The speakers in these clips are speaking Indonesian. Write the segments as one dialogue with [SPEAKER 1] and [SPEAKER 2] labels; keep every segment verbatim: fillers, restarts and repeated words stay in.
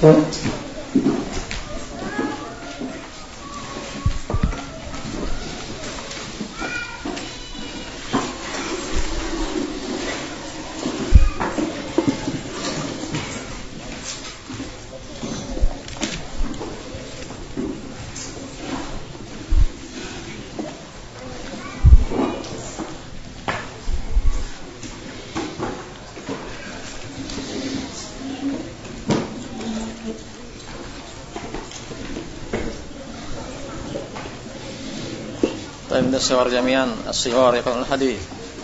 [SPEAKER 1] طيب من الصور جميعا الصغار يقرؤون الحديث.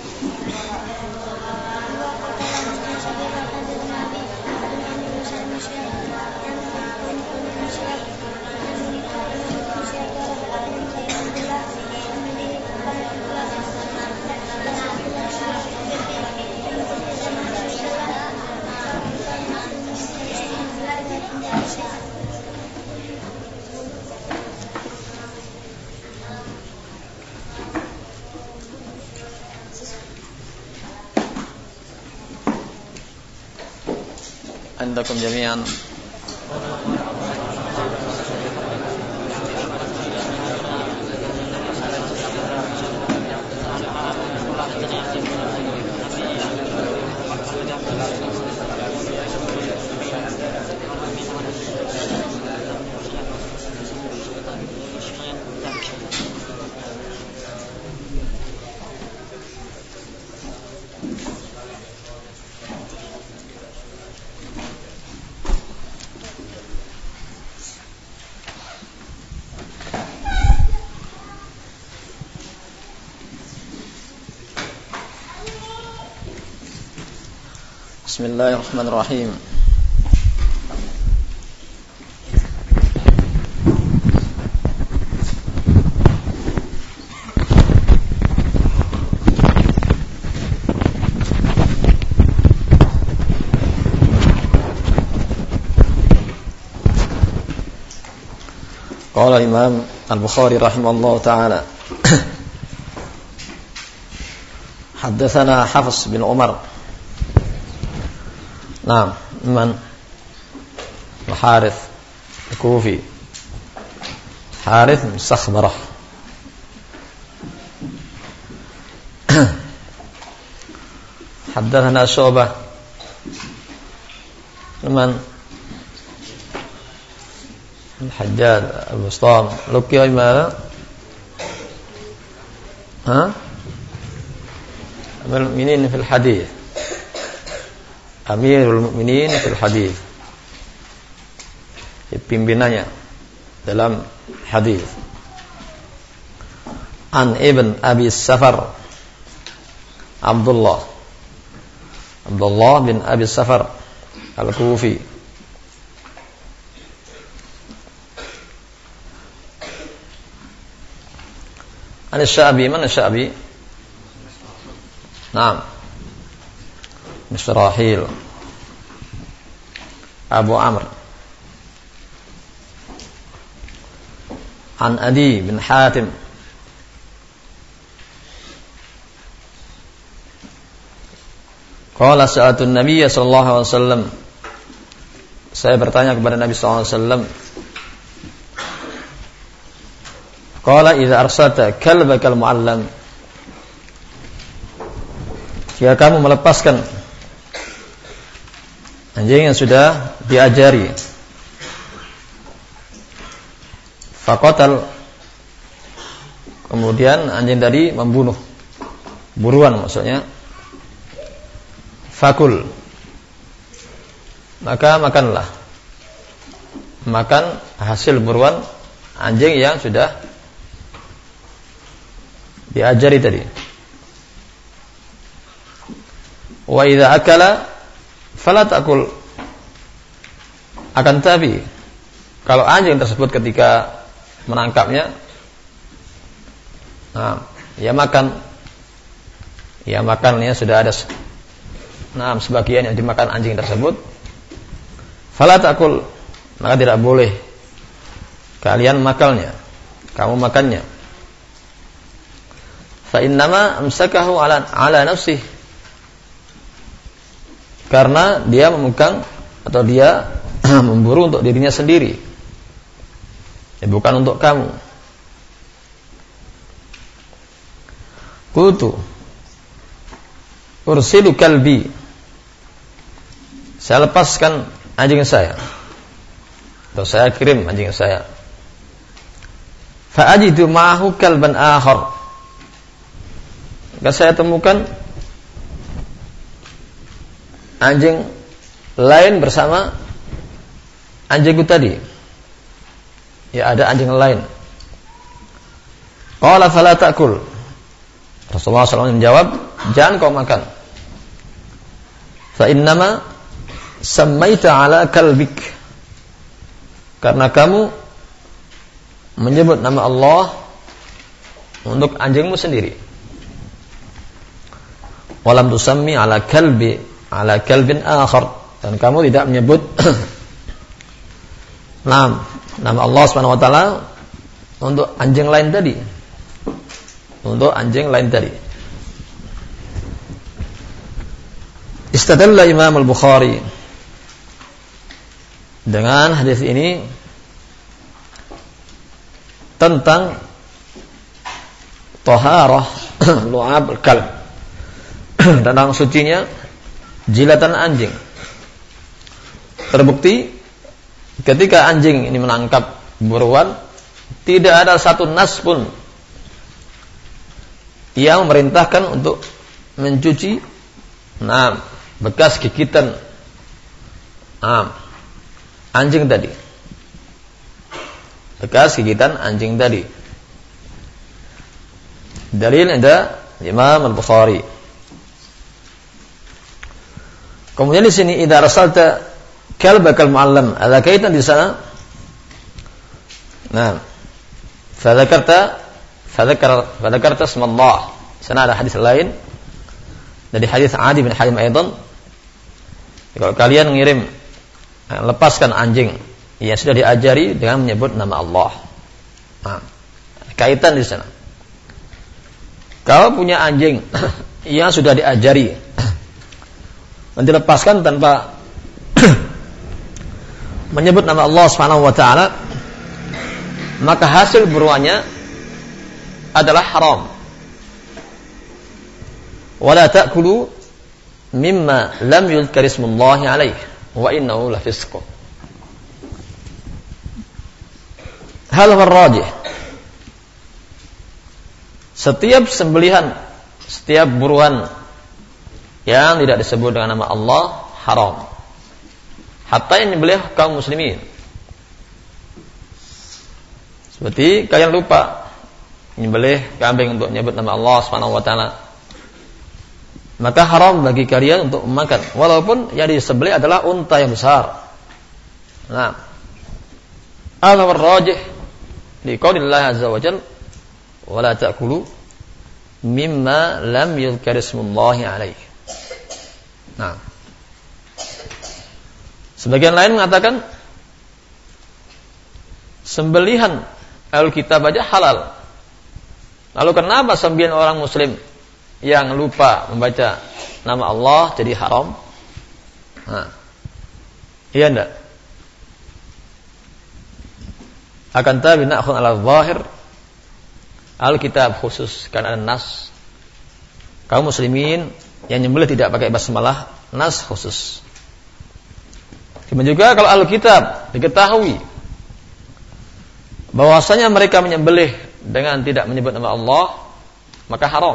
[SPEAKER 1] عندكم جميعا بسم الله الرحمن الرحيم. قال الإمام البخاري رحمه الله تعالى حدثنا حفص بن عمر. نعم من الحارث الكوفي حارث مستخبرة. حدثنا شعبة من الحجاج البسطام لقي ماذا ها أمير المؤمنين في الحديث Amirul Mukminin fil hadis, pimpinannya dalam hadis. An Ibn Abi Safar Abdullah Abdullah bin Abi Safar Al-Kufi. An Sya'bi, mana Sya'bi? Naam, Misrahil Abu Amr. An Adi bin Hatim Qala sa'atun Nabiy sallallahu alaihi wasallam, saya bertanya kepada Nabi sallallahu alaihi wasallam, qala idza arsalta kalbakal muallam, jika kamu melepaskan anjing yang sudah diajari, faqatal, kemudian anjing tadi membunuh, buruan maksudnya, fakul, maka makanlah, makan hasil buruan anjing yang sudah diajari tadi. Wa idza akala fala ta'kul, akan tapi kalau anjing tersebut ketika menangkapnya, nah, ya makan, ya makannya sudah ada, nah, sebagian yang dimakan anjing tersebut, fala ta'kul, maka tidak boleh kalian makannya, kamu makannya. Fa innama amsakahu ala ala nafsihi, karena dia memegang atau dia memburu untuk dirinya sendiri, ya, bukan untuk kamu. Qultu ursilu kalbi, saya lepaskan anjing saya, atau saya kirim anjing saya. Fa ajidu ma'ahu kalban akhar, maka saya temukan anjing lain bersama anjingku tadi. Ya, ada anjing lain. Qala fala ta'kul. Rasulullah shallallahu alaihi wasallam menjawab, jangan kau makan. Fa innama sammaita ala kalbik, karena kamu menyebut nama Allah untuk anjingmu sendiri. Walam tusammi ala kalbi ala kalbin akhar, dan kamu tidak menyebut nama nama Allah Subhanahu wa taala untuk anjing lain tadi. Untuk anjing lain tadi. Istadalla Imam Al-Bukhari dengan hadis ini tentang taharah lu'ab al-kalb, tentang sucinya jilatan anjing. Terbukti ketika anjing ini menangkap buruan, tidak ada satu nas pun yang memerintahkan untuk mencuci nah, bekas gigitan nah, anjing tadi. Bekas gigitan anjing tadi. Dalil ada Imam Al-Bukhari. Kemudian di sini idza arsalta kalbakal muallam, ada kaitan di sana. Nah, fa dzakarta fa dzakar fa dzakarta isma Allah. Sana ada hadis lain dari hadis Adi bin Hatim aidan. Kalau kalian mengirim, lepaskan anjing yang sudah diajari dengan menyebut nama Allah. Nah, kaitan di sana. Kalau punya anjing yang sudah diajari dan dilepaskan tanpa menyebut nama Allah Subhanahu wa taala, maka hasil buruannya adalah haram. Wala ta'kulu mimma lam yuzkar ismullahi alaihi wa innahu lafisq. Hal warrajih, setiap sembelihan, setiap buruan yang tidak disebut dengan nama Allah haram. Hatta yang disembelih kaum muslimin. Seperti kalian lupa menyembelih kambing untuk menyebut nama Allah Subhanahu wa taala, maka haram bagi kalian untuk memakan, walaupun yang disembelih adalah unta yang besar. Nah, al-rajih di qaulillah azza wa jalla wala ta'kulu mimma lam yuzkar ismullahi alaihi. Nah, sebagian lain mengatakan sembelihan Alkitab aja halal. Lalu kenapa sembilan orang muslim yang lupa membaca nama Allah jadi haram? Nah, iya enggak? Akan tapi na'khun ala zahir Alkitab khusus karena ada nas. Kaum muslimin yang nyembelih tidak pakai basmalah, nas khusus. Demikian juga kalau Alkitab diketahui bahwasanya mereka menyembelih dengan tidak menyebut nama Allah, maka haram.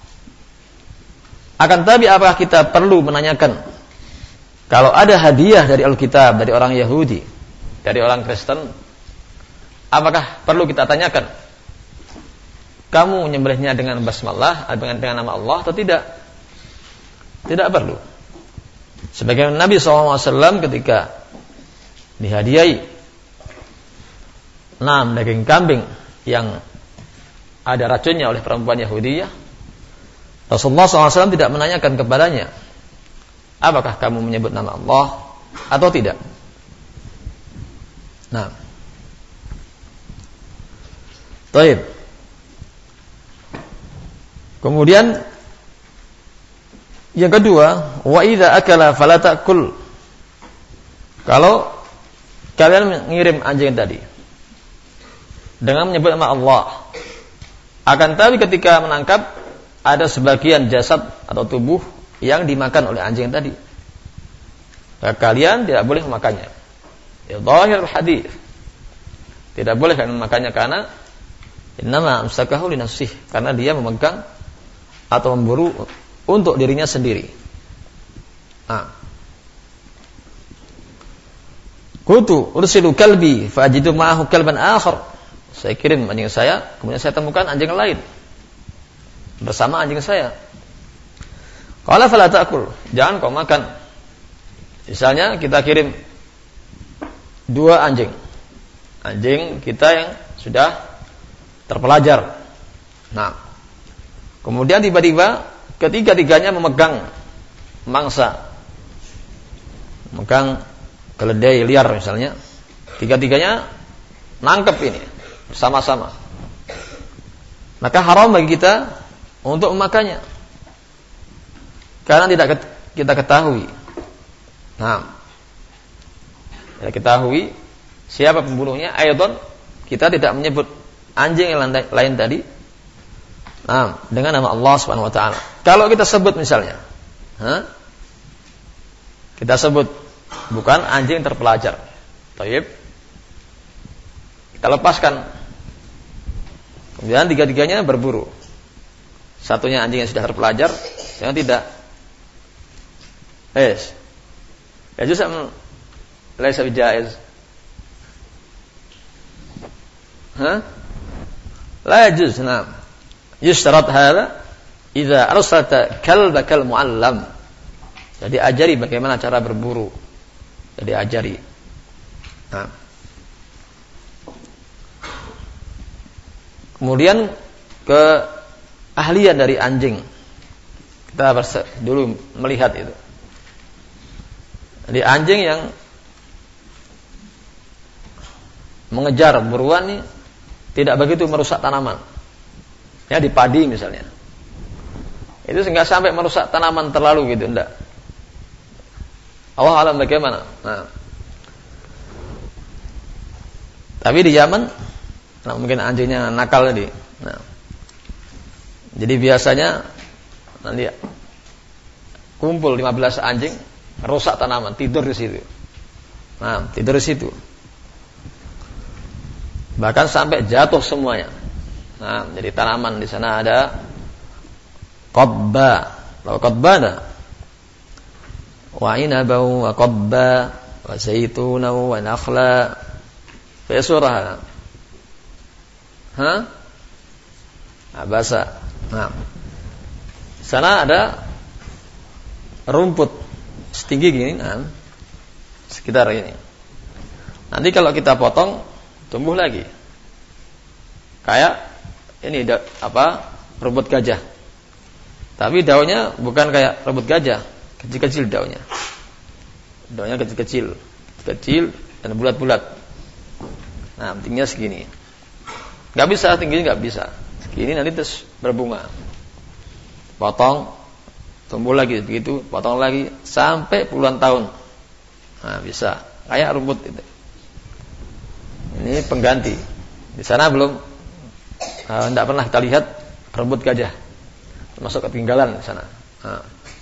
[SPEAKER 1] Akan tapi apakah kita perlu menanyakan kalau ada hadiah dari Alkitab dari orang Yahudi, dari orang Kristen, apakah perlu kita tanyakan kamu menyembelihnya dengan basmalah dengan, dengan nama Allah atau tidak? Tidak perlu. Sebagaimana Nabi shallallahu alaihi wasallam ketika dihadiahi enam daging kambing yang ada racunnya oleh perempuan Yahudiyah, Rasulullah shallallahu alaihi wasallam tidak menanyakan kepadanya apakah kamu menyebut nama Allah atau tidak. Nah, baik. Kemudian yang kedua, wa idza akala fala ta'kul. Kalau kalian mengirim anjing tadi dengan menyebut nama Allah. Akan tapi ketika menangkap ada sebagian jasad atau tubuh yang dimakan oleh anjing tadi, maka kalian tidak boleh memakannya. Ya zahir hadis. Tidak boleh kalian memakannya karena innama amsakahu li nafsih, karena dia memegang atau memburu untuk dirinya sendiri. Ah. Kutu ursilu kalbi fajidu ma'ahu kalban akhar. Saya kirim anjing saya, kemudian saya temukan anjing lain bersama anjing saya. Qala fala ta'kul, jangan kau makan. Misalnya kita kirim dua anjing. Anjing kita yang sudah terpelajar. Nah, kemudian tiba-tiba ketiga-tiganya memegang mangsa, memegang keledai liar misalnya, tiga-tiganya nangkep ini bersama-sama, maka haram bagi kita untuk memakannya karena tidak kita ketahui. Nah, kita ketahui siapa pembunuhnya. Aydan kita tidak menyebut anjing yang lain tadi, nah, dengan nama Allah Subhanahu wa taala. Kalau kita sebut misalnya, huh? kita sebut bukan anjing terpelajar. Taib. Kita lepaskan. Kemudian tiga-tiganya berburu. Satunya anjing yang sudah terpelajar, yang tidak. Yes. Ya justru laisa bijaiz. Hah? La yajuz. Nah. Yushtarat hadha idza arsalta kalbakal muallam. Jadi ajari bagaimana cara berburu. Jadi ajari. Nah. Kemudian keahlian dari anjing. Kita harus dulu melihat itu. Jadi anjing yang mengejar buruan ini tidak begitu merusak tanaman. Ya di padi misalnya. Itu enggak sampai merusak tanaman terlalu gitu, enggak. Allah alam bagaimana. Nah. Tapi di Yaman, nah mungkin anjingnya nakal tadi. Nah. Jadi biasanya nanti kumpul lima belas anjing, rusak tanaman, tidur di situ. Nah, tidur di situ. Bahkan sampai jatuh semuanya. Nah, jadi tanaman di sana ada qadba, law qadbana wa inabu wa qabba wa zaituna wa nakhla fi surah. Hah? Abasa. Nah. Sana ada rumput setinggi gini, nah, sekitar ini. Nanti kalau kita potong tumbuh lagi. Kayak ini da, apa? rumput gajah. Tapi daunnya bukan kayak rumput gajah, kecil-kecil daunnya. Daunnya kecil-kecil, kecil dan bulat-bulat. Nah, tingginya segini. Enggak bisa, tingginya enggak bisa. Segini nanti terus berbunga. Potong, tumbuh lagi begitu, potong lagi sampai puluhan tahun. Nah, bisa. Kayak rumput itu. Ini pengganti. Di sana belum tidak uh, pernah kita lihat rumput gajah, termasuk ketinggalan di sana. Nah.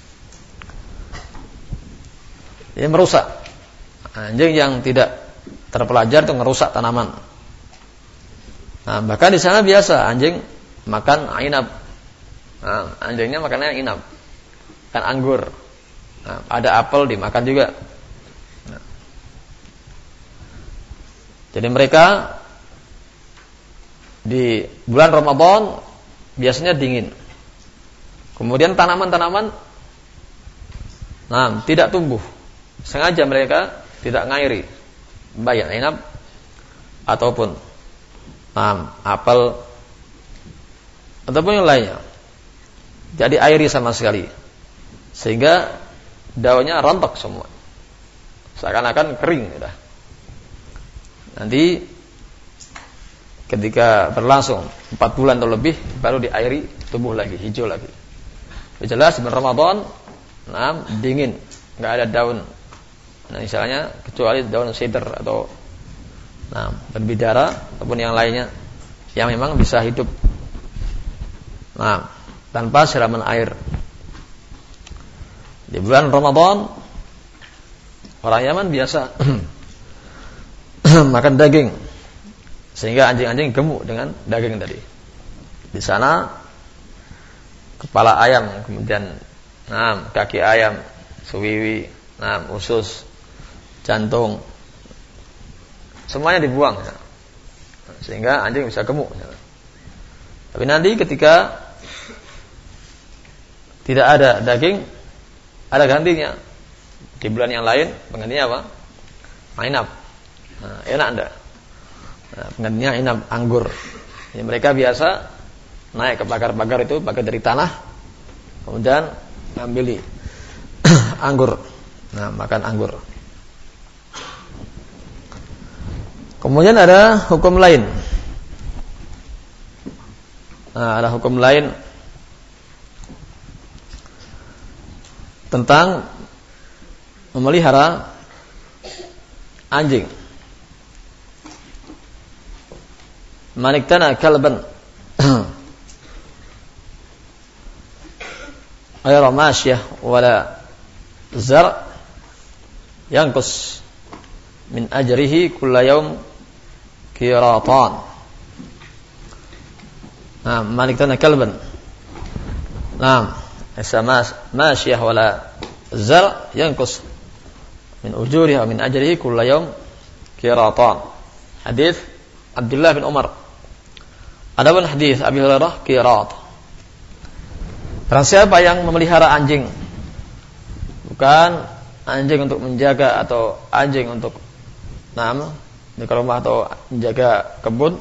[SPEAKER 1] Ini merusak. Anjing yang tidak terpelajar itu merusak tanaman. Nah, bahkan di sana biasa anjing makan inab. Nah, anjingnya makannya inab, kan anggur. Nah, ada apel dimakan juga. Nah. Jadi mereka di bulan Ramadan biasanya dingin. Kemudian tanaman-tanaman nah, tidak tumbuh. Sengaja mereka tidak ngairi. Baik inab ataupun nah, apel ataupun yang lainnya. Jadi airi sama sekali. Sehingga daunnya rontok semua. Seakan-akan kering sudah. Nanti ketika berlangsung empat bulan atau lebih baru diairi, tumbuh lagi, hijau lagi. Jelas bulan Ramadan, nah, dingin, enggak ada daun. Nah, misalnya kecuali daun cedar atau Nah, berbidara ataupun yang lainnya yang memang bisa hidup nah tanpa siraman air. Di bulan Ramadan orang Yaman biasa makan daging sehingga anjing-anjing gemuk dengan daging tadi. Di sana kepala ayam, kemudian nah, kaki ayam, suwiwi, nah, usus, jantung, semuanya dibuang ya. Sehingga anjing bisa gemuk ya. Tapi nanti ketika tidak ada daging, ada gantinya. Di bulan yang lain penggantinya apa? Inab. Nah, enak enggak? Nah, penggantinya inab, anggur. Jadi mereka biasa naik ke pagar-pagar itu, pagar dari tanah, kemudian ngambil anggur. Nah, makan anggur. Kemudian ada hukum lain. Nah, ada hukum lain tentang memelihara anjing. Man iktana kalban ghayra masyiyah wala zar' yanqus min ajrihi kulla yawm qiratan. Nah, man iktana kalban. Nah, sama masyiyah wala zar' yanqus min ujuriha min ajrihi kulla yawm qiratan. Hadis Abdullah bin Umar. Adapun hadis Abi Hurairah qirat. Barang siapa yang memelihara anjing, bukan anjing untuk menjaga atau anjing untuk nam di rumah atau menjaga kebun,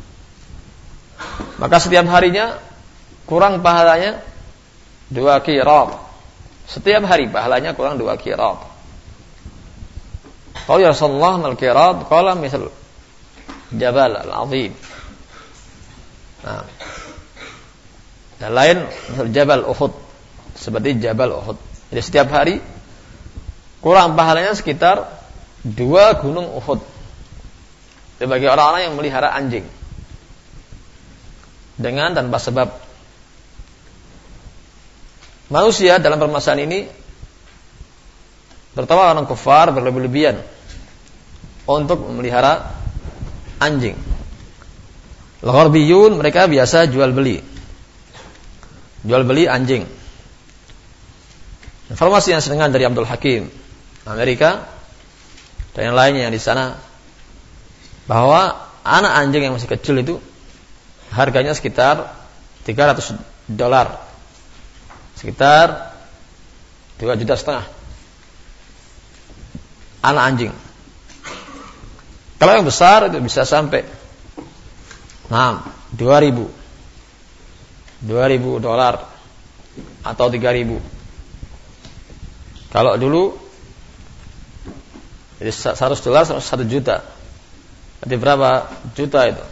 [SPEAKER 1] maka setiap harinya kurang pahalanya dua qirat. Setiap hari pahalanya kurang dua qirat. Qala ya Rasulullah mal qirat? Qala misal jabal al-azim. Nah, dan lain misal jabal Uhud, seperti jabal Uhud. Jadi setiap hari kurang pahalanya sekitar dua gunung Uhud. Itu bagi orang-orang yang melihara anjing dengan tanpa sebab. Manusia dalam permasalahan ini, terutama orang kafir, berlebih-lebihan untuk memelihara anjing. Al-Gharbiyun mereka biasa jual beli, jual beli anjing. Informasi yang saya dengar dari Abdul Hakim Amerika dan yang lainnya yang di sana, bahwa anak anjing yang masih kecil itu harganya sekitar tiga ratus dolar, sekitar dua juta setengah anak anjing. Kalau yang besar itu bisa sampai nah dua ribu dua ribu dolar atau tiga ribu. Kalau dulu jadi seratus dolar satu juta. Jadi berapa juta itu?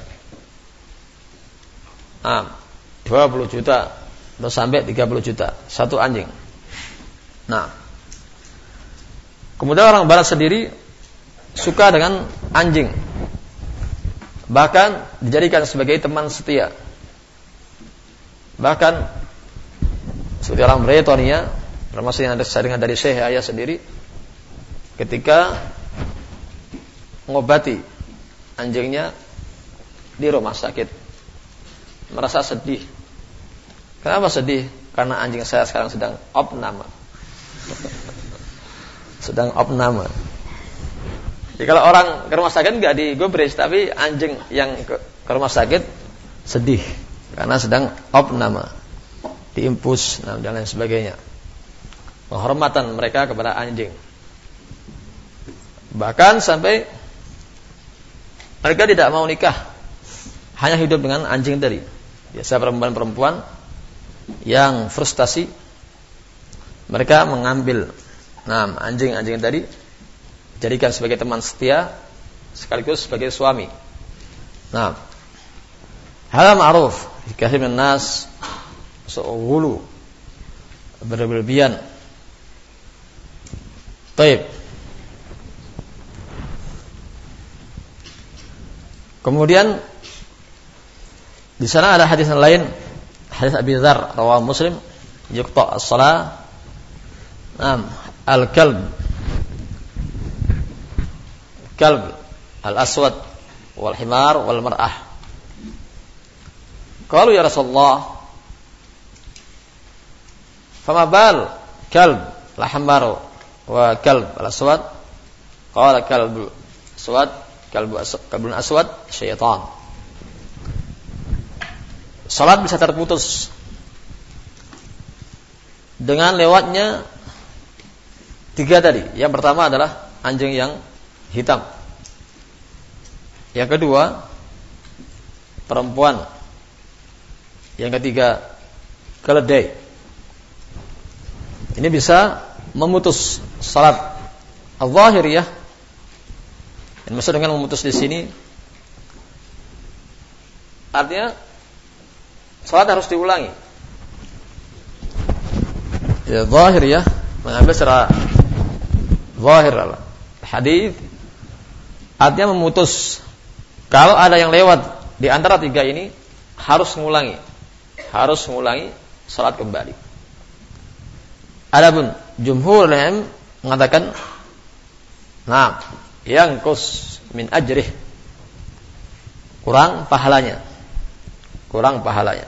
[SPEAKER 1] Nah, dua puluh juta atau sampai tiga puluh juta satu anjing. Nah, kemudian orang barat sendiri suka dengan anjing, bahkan dijadikan sebagai teman setia. Bahkan seperti orang Britania, termasuk yang saya dengar dari Syekh Ayah sendiri, ketika mengobati anjingnya di rumah sakit, merasa sedih. Kenapa sedih? Karena anjing saya sekarang sedang opname. Sedang opname. Jadi kalau orang ke rumah sakit nggak digubris, tapi anjing yang ke, ke rumah sakit sedih karena sedang opname, diimpus nah, dan lain sebagainya. Penghormatan mereka kepada anjing. Bahkan sampai mereka tidak mau nikah, hanya hidup dengan anjing tadi. Biasa perempuan-perempuan yang frustasi, mereka mengambil nah, anjing-anjing tadi, jadikan sebagai teman setia sekaligus sebagai suami. Nah, hal ma'ruf dikasih menas seulu berlebihan. Baik. Kemudian di sana ada hadis yang lain, hadis Abi Dzar rawahu Muslim, yuqta as-shalah Naam, al-kalb kalb al-aswad wal himar wal mar'ah. Qalu ya Rasulullah, fama bal kalb al-ahmar wa kalb al-aswad? Qala kalb aswad kalb kalbun aswad syaitan. Salat bisa terputus dengan lewatnya tiga tadi. Yang pertama adalah anjing yang hitam. Yang kedua, perempuan. Yang ketiga, keledai. Ini bisa memutus salat al-zahiriyah. Yang maksud dengan memutus di sini artinya salat harus diulangi. Ya, zahiriyah mengambil secara zahir hadis artinya memutus. Kalau ada yang lewat di antara tiga ini harus mengulangi, harus mengulangi salat kembali. Adapun jumhur ulama mengatakan, nah, yang kus min ajrih, kurang pahalanya, kurang pahalanya.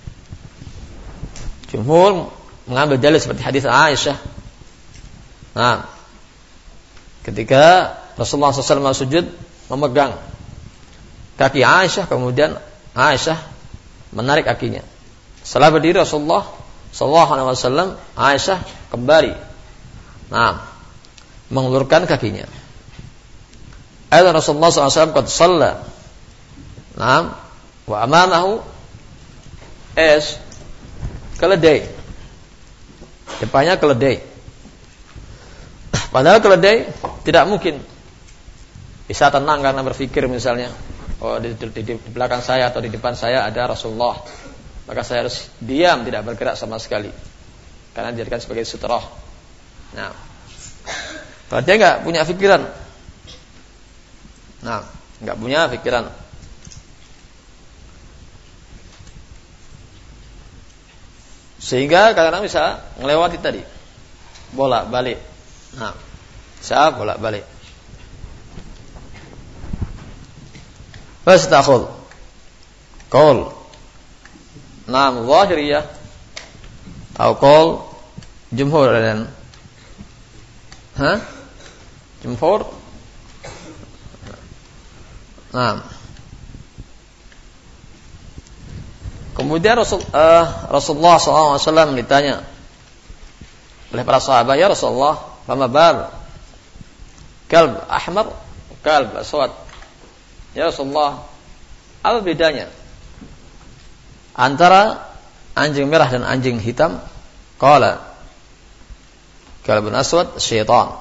[SPEAKER 1] Jumhur mengambil dalil seperti hadis Aisyah. Nah, ketika Rasulullah shallallahu alaihi wasallam sujud memegang kaki Aisyah, kemudian Aisyah menarik kakinya. Setelah berdiri Rasulullah shallallahu alaihi wasallam, Aisyah kembali, nah, mengulurkan kakinya. Ayat Rasulullah shallallahu alaihi wasallam qad shalla, nah, wa amamahu es keledai, depannya keledai. Padahal keledai tidak mungkin bisa tenang karena berpikir misalnya, oh di, di, di belakang saya atau di depan saya ada Rasulullah, maka saya harus diam, tidak bergerak sama sekali, karena dijadikan sebagai sutrah. Nah, kalau dia nggak punya pikiran, nah, nggak punya pikiran, sehingga kadang-kadang bisa melewati tadi, bolak balik. Nah, saya bolak balik. Fastakhul qaul nam zahiriyah atau qaul jumhur dan ha jumhur. Nah, kemudian Rasul, uh, Rasulullah shallallahu alaihi wasallam ditanya oleh para sahabat, ya Rasulullah, fama bal kalb ahmar kalb aswad? Ya Rasulullah, apa bedanya antara anjing merah dan anjing hitam? Qala kalbun aswad syaitan.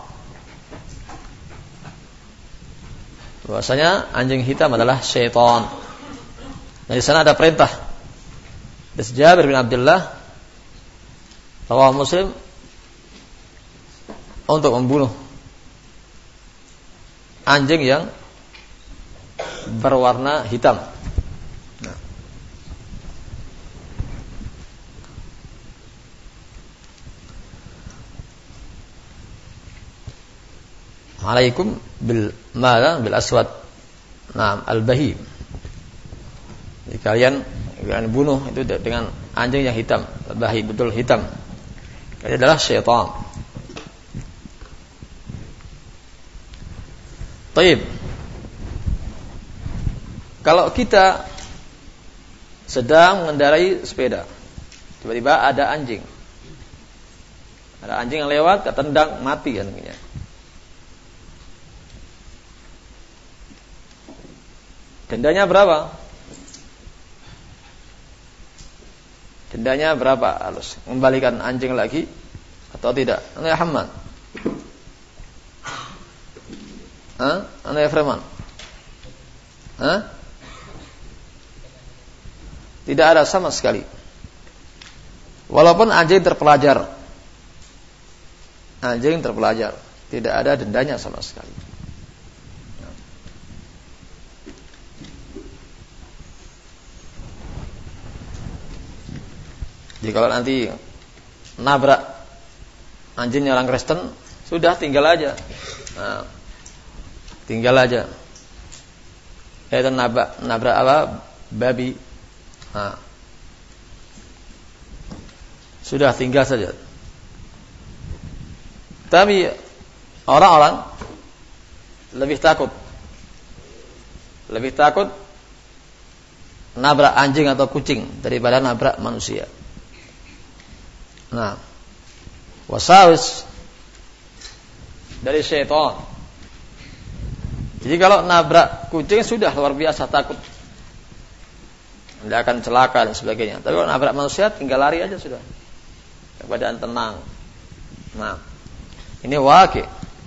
[SPEAKER 1] Bahwasanya anjing hitam adalah syaitan. Dan di sana ada perintah dari Jabir bin Abdullah rawahu Muslim untuk membunuh anjing yang berwarna hitam. Nah. Alaikum bil mala bil aswad. Nah, al-bahim. Jadi kalian kalian bunuh itu dengan anjing yang hitam, al-bahim, betul hitam. Ini adalah syaitan. Taib. Kalau kita sedang mengendarai sepeda, tiba-tiba ada anjing, ada anjing yang lewat, ketendang, mati anjingnya. Dendanya berapa? Dendanya berapa? Harus membalikan anjing lagi atau tidak? Anda Hamad? Hah? Anda Freman? Hah? Tidak ada sama sekali. Walaupun anjing terpelajar, anjing terpelajar, tidak ada dendanya sama sekali. Jadi kalau nanti nabrak anjingnya orang Kristen, sudah tinggal aja. Nah, tinggal aja. Itu nabrak, nabrak apa? Babi. Nah, sudah tinggal saja. Tapi orang-orang lebih takut, lebih takut nabrak anjing atau kucing daripada nabrak manusia. Nah, wasawis dari syaitan. Jadi kalau nabrak kucing sudah luar biasa takut, tidak akan celaka dan sebagainya. Tapi kalau nabrak manusia tinggal lari aja sudah, keadaan tenang. Nah, ini waqi'.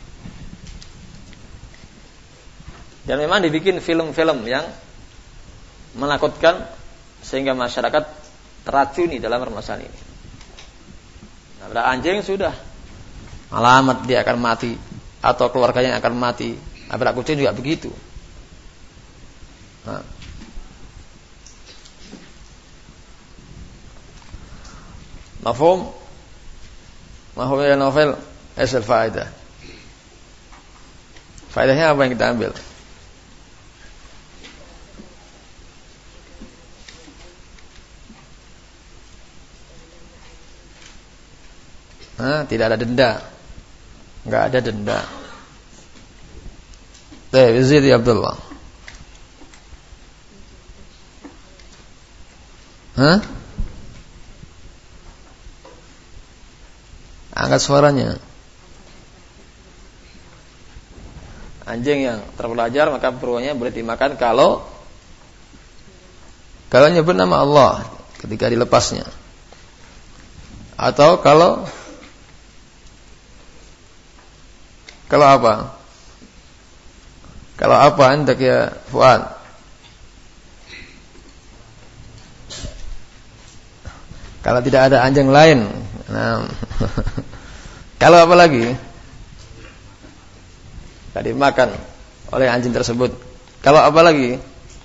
[SPEAKER 1] Dan memang dibikin film-film yang menakutkan sehingga masyarakat teracuni dalam permasalahan ini. Nabrak anjing sudah, alamat dia akan mati atau keluarganya akan mati. Nabrak kucing juga begitu. Nah. Mafhum? Mafhum ya novel asal faedah. Faedahnya apa yang kita ambil? Hah, tidak ada denda. Enggak ada denda. Baik, Zid ya Abdullah. Hah? Angkat suaranya. Anjing yang terpelajar maka buruannya boleh dimakan kalau kalau nyebut nama Allah ketika dilepasnya. Atau kalau kalau apa? Kalau apa hendak ya Fuad? Kalau tidak ada anjing lain. Nah. Kalau apa lagi? Tadi makan oleh anjing tersebut. Kalau apa lagi?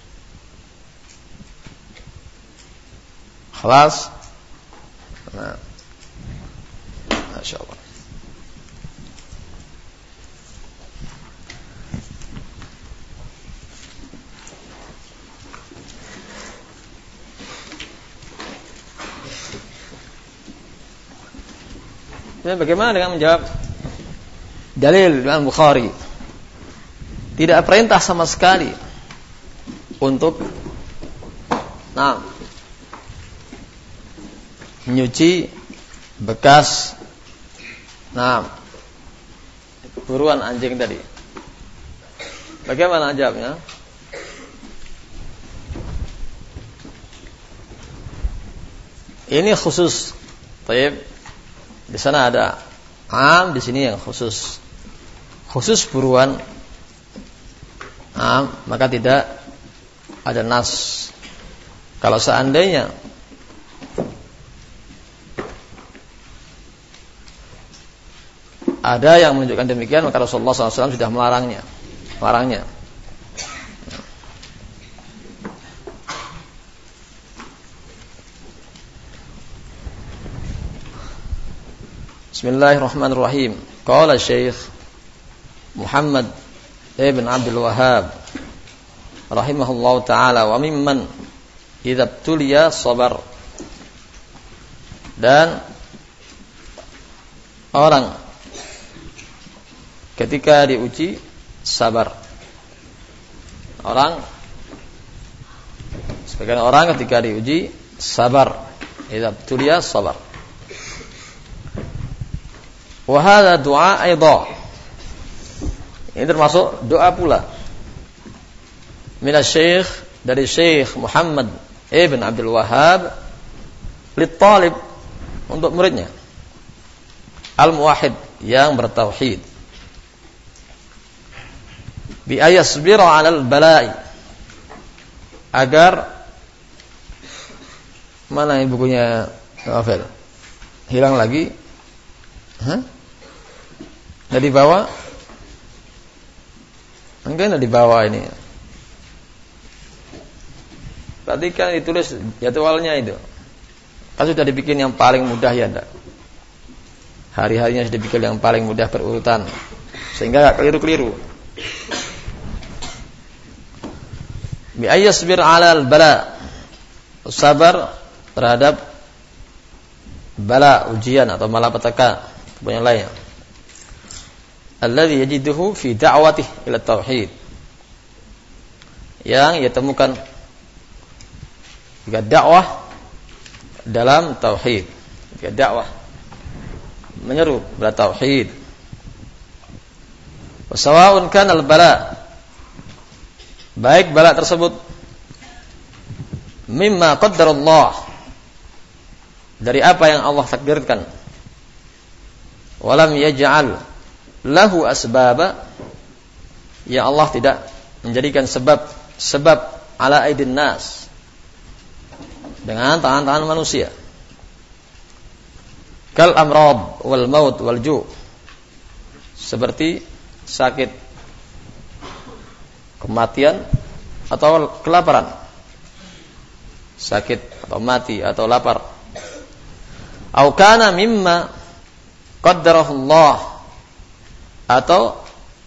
[SPEAKER 1] Khalas. Nah. Masya Allah. Bagaimana dengan menjawab dalil Imam Bukhari? Tidak perintah sama sekali untuk nah, menyuci bekas nah, buruan anjing tadi. Bagaimana jawabnya? Ini khusus. Baik. Di sana ada am, di sini yang khusus. Khusus buruan am, maka tidak ada nas. Kalau seandainya ada yang menunjukkan demikian, maka Rasulullah shallallahu alaihi wasallam sudah melarangnya, melarangnya. Bismillahirrahmanirrahim. Qala Syekh Muhammad ibn Abdul Wahhab rahimahullahu taala, wa mimman idza tuliya sabar. Dan orang ketika diuji sabar. Orang sebagian orang ketika diuji sabar. Idza tuliya sabar. Wa hadha du'a aidha. Ini termasuk doa pula. Minas Syekh, dari Syekh Muhammad ibn Abdul Wahhab lit talib, untuk muridnya al-muwahhid, yang bertauhid, bi ayasbira 'alal bala'i, agar mana ini bukunya Novel? Hilang lagi? Hah? Nggak dibawa? Enggak, nggak dibawa ini. Perhatikan ditulis jadwalnya itu. Kan sudah dibikin yang paling mudah ya enggak? Hari-harinya sudah dibikin yang paling mudah berurutan, sehingga enggak keliru-keliru. Bi ayyasbir 'alal bala. Sabar terhadap bala, ujian atau malapetaka yang lainnya. Alladzi yajiduhu fi da'watihi ila tauhid. Yang ia temukan jika dakwah dalam tauhid, jika dakwah menyeru pada tauhid. Wasawa'un kana al-bala, baik bala tersebut mimma qaddarallah, dari apa yang Allah takdirkan, walam yaj'al lahu asbaba, ya Allah tidak menjadikan sebab sebab ala aidin nas, dengan tangan-tangan manusia. Kal amrad wal maut wal ju', seperti sakit, kematian atau kelaparan, sakit atau mati atau lapar. Au kana mimma qaddarahu Allah, atau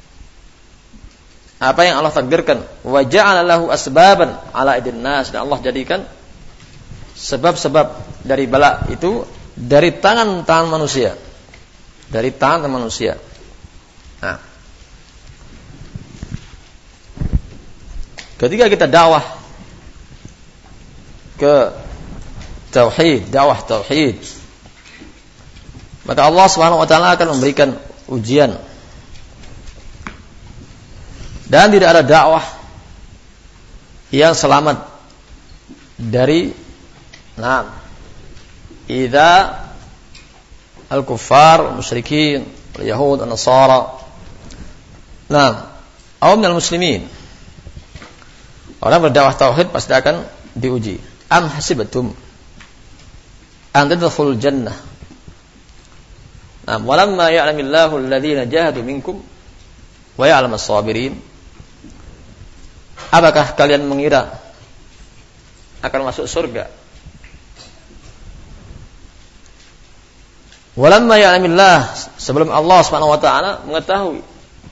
[SPEAKER 1] apa yang Allah takdirkan, wa ja'ala lahu asbaban ala aidin nas, dan Allah jadikan sebab-sebab dari bala itu dari tangan-tangan manusia, dari tangan manusia. Nah, ketika kita dakwah ke tauhid, dakwah tauhid, maka Allah Subhanahu wa taala akan memberikan ujian. Dan tidak ada dakwah yang selamat dari nah idza al-kuffar, musyrikin, al-yahud, an-nasara, nah, aw minal muslimin. Orang berdakwah tauhid pasti akan diuji. Am hasibatum an tadkhulul jannah, nah, walamma ya'lamillahu alladhina jahadu minkum wa ya'lamas sabirin. Apakah kalian mengira akan masuk surga? Walamma ya'lamillah, sebelum Allah Subhanahu wa taala mengetahui.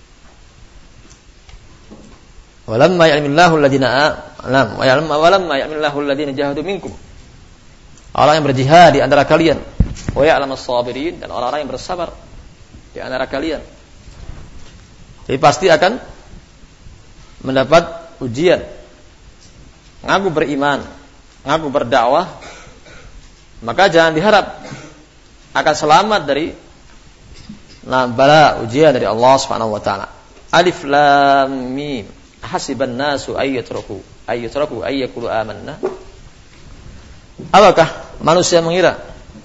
[SPEAKER 1] Walamma ya'lamillahu alladhina a'lam wa ya'lam walamma ya'lamillahu alladhina jahadu minkum. Orang yang berjihad di antara kalian, wa ya'lamas sabirin, dan orang-orang yang bersabar di antara kalian. Jadi pasti akan mendapat ujian. Ngaku beriman, ngaku berdakwah, maka jangan diharap akan selamat dari nah, bala, ujian dari Allah Subhanahu wa taala. Alif lam mim, hasiban nasu ayyatraku ayyatraku ayyakulu amanna. Apakah manusia mengira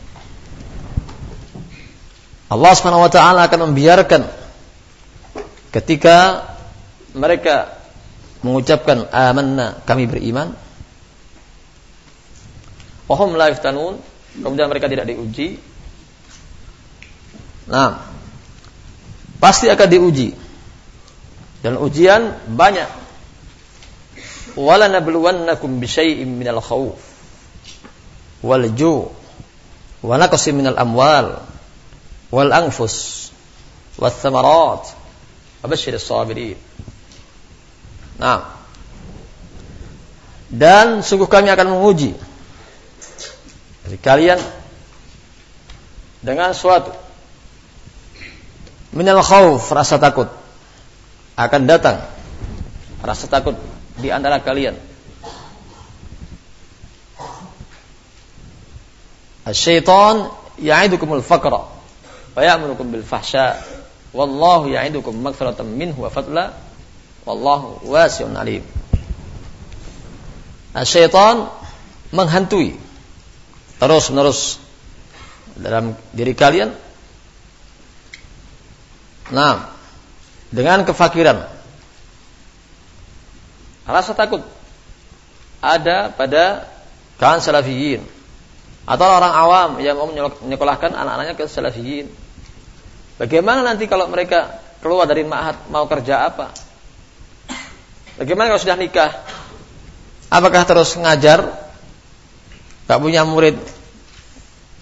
[SPEAKER 1] Allah Subhanahu wa taala akan membiarkan ketika mereka mengucapkan amanna, kami beriman, wa hum la yuftanun, kemudian mereka tidak diuji? Nah, pasti akan diuji, dan ujian banyak. Wala nabluwannakum bisyai'im minal khauf wal ju' wa naqsim minal amwal wal anfus wath thamarat wa basyyiris sabirin. Nah, dan sungguh kami akan menguji dari kalian dengan suatu minal khauf, rasa takut akan datang, rasa takut di antara kalian. Asy-syaitan ya'idukumul faqra wa ya'murukum bil fahsya wallahu ya'idukum maghfiratan minhu wa fadla wallahu wasi'un alim. Asy-syaitan menghantui terus-menerus dalam diri kalian, nah, dengan kefakiran, rasa takut ada pada kaum salafiyin atau orang awam yang mau menyekolahkan anak-anaknya ke salafiyin. Bagaimana nanti kalau mereka keluar dari ma'had mau kerja apa? Bagaimana kalau sudah nikah? Apakah terus ngajar? Tak punya murid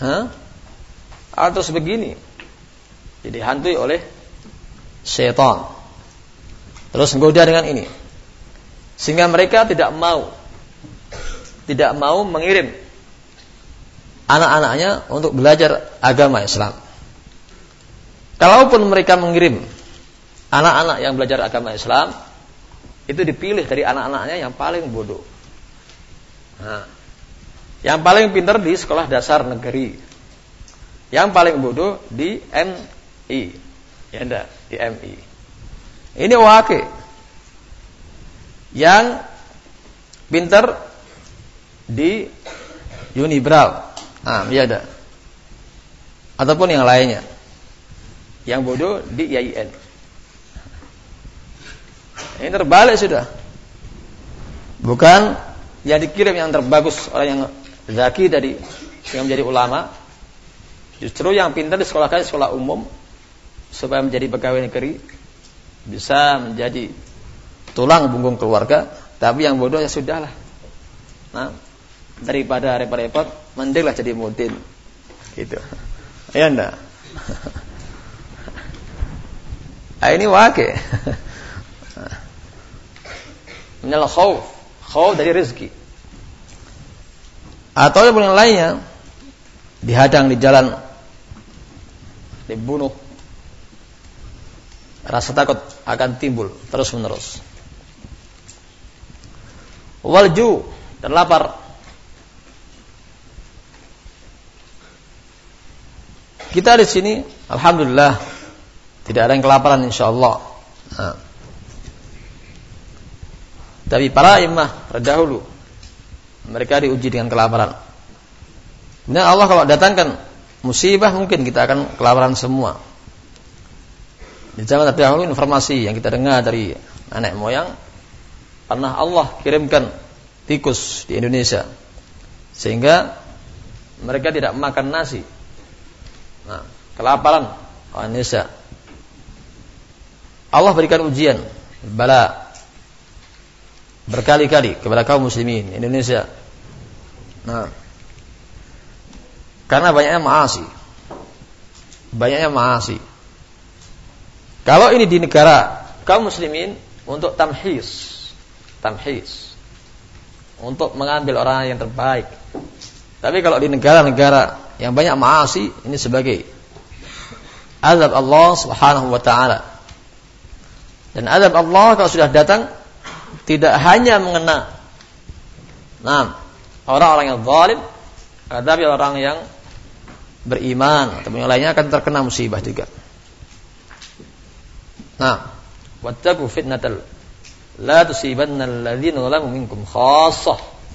[SPEAKER 1] Hah? Atau sebegini. Jadi hantui oleh syaitan. Terus menggoda dengan ini. Sehingga mereka tidak mau tidak mau mengirim anak-anaknya untuk belajar agama Islam. Kalaupun mereka mengirim anak-anak yang belajar agama Islam, itu dipilih dari anak-anaknya yang paling bodoh. Nah, yang paling pintar di sekolah dasar negeri, yang paling bodoh di M I, ya enggak, di M I. Ini wakil. Yang pintar di Unibral, ah, ya ada. Ataupun yang lainnya. Yang bodoh di I A I N. Ini terbalik sudah. Bukan yang dikirim yang terbagus, orang yang zaki dari yang menjadi ulama. Justru yang pintar di sekolah di sekolah umum supaya menjadi pegawai negeri, bisa menjadi tulang punggung keluarga. Tapi yang bodoh ya sudahlah. Nah, daripada repot-repot, mendinglah jadi mudin. Gitu. Ya enggak? Ah, ini wakil. Minal khauf, khauf dari rezeki. Atau yang lainnya, dihadang di jalan, dibunuh. Rasa takut akan timbul terus menerus. Walju, dan lapar. Kita di sini, alhamdulillah, tidak ada yang kelaparan, insyaallah. Nah. Tapi para imam terdahulu, mereka diuji dengan kelaparan. Kemudian Allah kalau datangkan musibah, mungkin kita akan kelaparan semua. Di zaman terdahulu, informasi yang kita dengar dari nenek moyang, pernah Allah kirimkan tikus di Indonesia, sehingga mereka tidak makan nasi. Nah, kelaparan orang Indonesia. Allah berikan ujian, bala berkali-kali kepada kaum muslimin Indonesia. Nah, karena banyaknya maasi, banyaknya maasi. Kalau ini di negara kaum muslimin untuk tamhis, tamhis, untuk mengambil orang yang terbaik. Tapi kalau di negara-negara yang banyak maasi, ini sebagai azab Allah Subhanahu wa taala. Dan azab Allah kalau sudah datang tidak hanya mengena nah, orang-orang yang zalim, tetapi orang yang beriman atau yang lainnya akan terkena musibah juga. Nah, wattaqu fitnatal la tusibanna alladziina zalamu minkum khassah.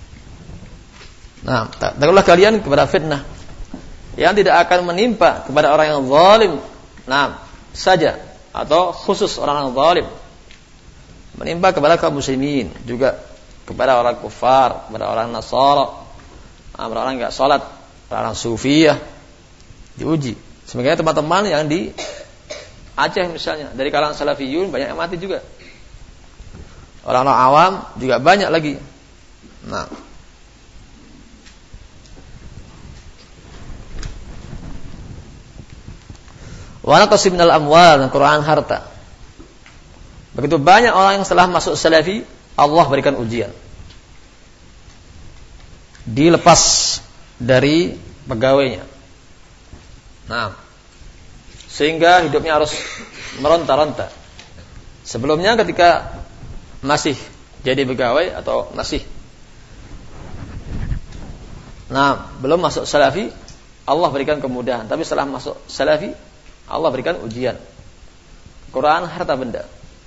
[SPEAKER 1] Nah, takutlah kalian kepada fitnah yang tidak akan menimpa kepada orang yang zalim, nah, saja, atau khusus orang yang zalim, menimpa kepada kaum muslimin, juga kepada orang kufar, kepada orang Nasara, kepada orang enggak salat, orang sufiyah, diuji. Sebagai teman-teman yang di Aceh misalnya, dari kalangan salafiyun banyak yang mati juga. Orang-orang awam juga banyak lagi. Nah, wa naqsi minal amwal, dan Quran harta. Begitu banyak orang yang setelah masuk salafi, Allah berikan ujian. Dilepas dari pegawainya. Nah, sehingga hidupnya harus meronta-ronta. Sebelumnya ketika masih jadi pegawai atau masih nah, belum masuk salafi, Allah berikan kemudahan. Tapi setelah masuk salafi, Allah berikan ujian. Quran harta benda.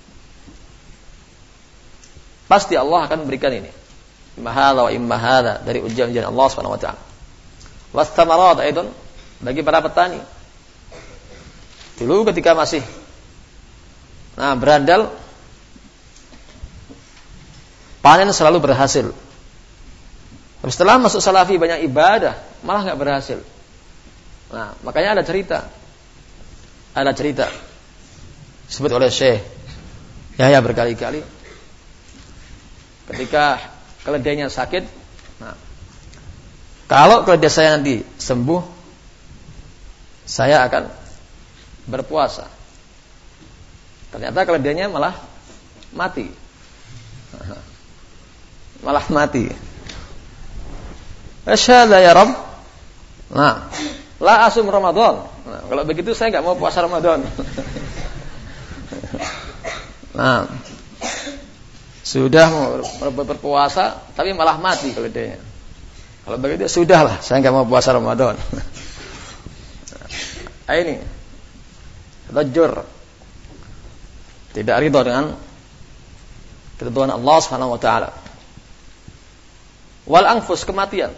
[SPEAKER 1] Pasti Allah akan berikan ini. Imma hadza wa imma hadza, dari ujian-ujian Allah Subhanahu wa taala. Wastamarat aidon, bagi para petani. Dulu ketika masih nah berandal, panen selalu berhasil. Tapi setelah masuk salafi banyak ibadah, malah enggak berhasil. Nah, makanya ada cerita. Ada cerita disebut oleh Syekh Yahya berkali-kali, ketika keledainya sakit, nah, kalau keledai saya nanti sembuh, saya akan berpuasa. Ternyata kelebihannya malah mati. Malah mati. Asyhadu ya Rabb. Nah, la asum Ramadan. Nah, kalau begitu saya enggak mau puasa Ramadan. Nah, sudah mau berpuasa tapi malah mati kelebihannya. Kalau begitu sudahlah, saya enggak mau puasa Ramadan. Nah, ini rajur tidak ridha dengan ketentuan Allah Subhanahu wa taala. Wal anfus, kematian.